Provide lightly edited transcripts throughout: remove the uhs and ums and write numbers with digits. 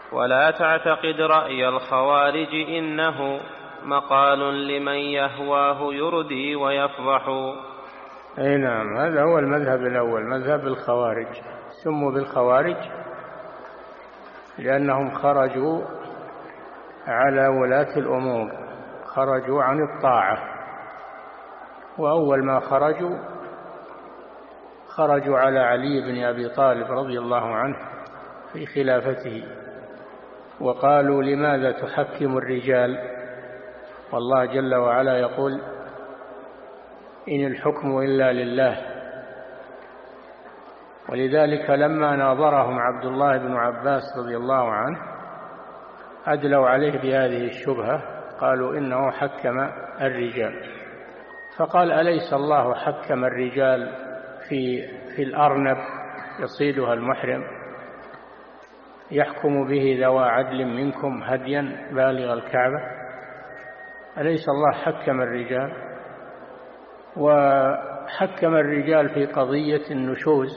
ولا تعتقد رأي الخوارج إنه مقال لمن يهواه يردي ويفضح. أي نعم، هذا هو المذهب الأول، مذهب الخوارج. سموا بالخوارج لأنهم خرجوا على ولاة الأمور، خرجوا عن الطاعة، وأول ما خرجوا على علي بن أبي طالب رضي الله عنه في خلافته، وقالوا لماذا تحكم الرجال والله جل وعلا يقول إن الحكم إلا لله. ولذلك لما ناظرهم عبد الله بن عباس رضي الله عنه أدلوا عليه بهذه الشبهة، قالوا إنه حكم الرجال، فقال أليس الله حكم الرجال في الأرنب يصيدها المحرم يحكم به ذوى عدل منكم هديا بالغ الكعبة؟ أليس الله حكم الرجال؟ وحكم الرجال في قضية النشوز،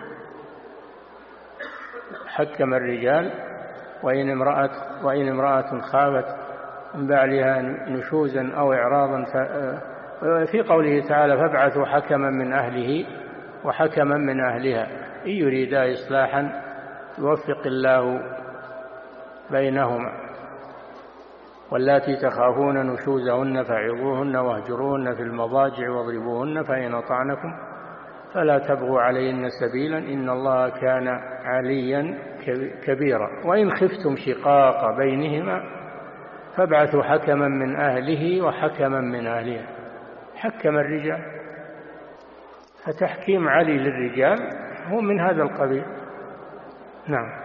حكم الرجال وإن امرأة خافت من بعلها نشوزا أو إعراضا في قوله تعالى فابعثوا حكما من أهله وحكما من أهلها إن يريدا إصلاحا يوفق الله بينهما واللاتي تخافون نشوزهن فعظوهن واهجروهن في المضاجع واضربوهن فإن أطعنكم فلا تبغوا عليهن سبيلا إن الله كان عليا كبيرا وإن خفتم شقاق بينهما فابعثوا حكما من أهله وحكما من أهلها. حكم الرجال، فتحكيم علي للرجال هو من هذا القبيل. نعم.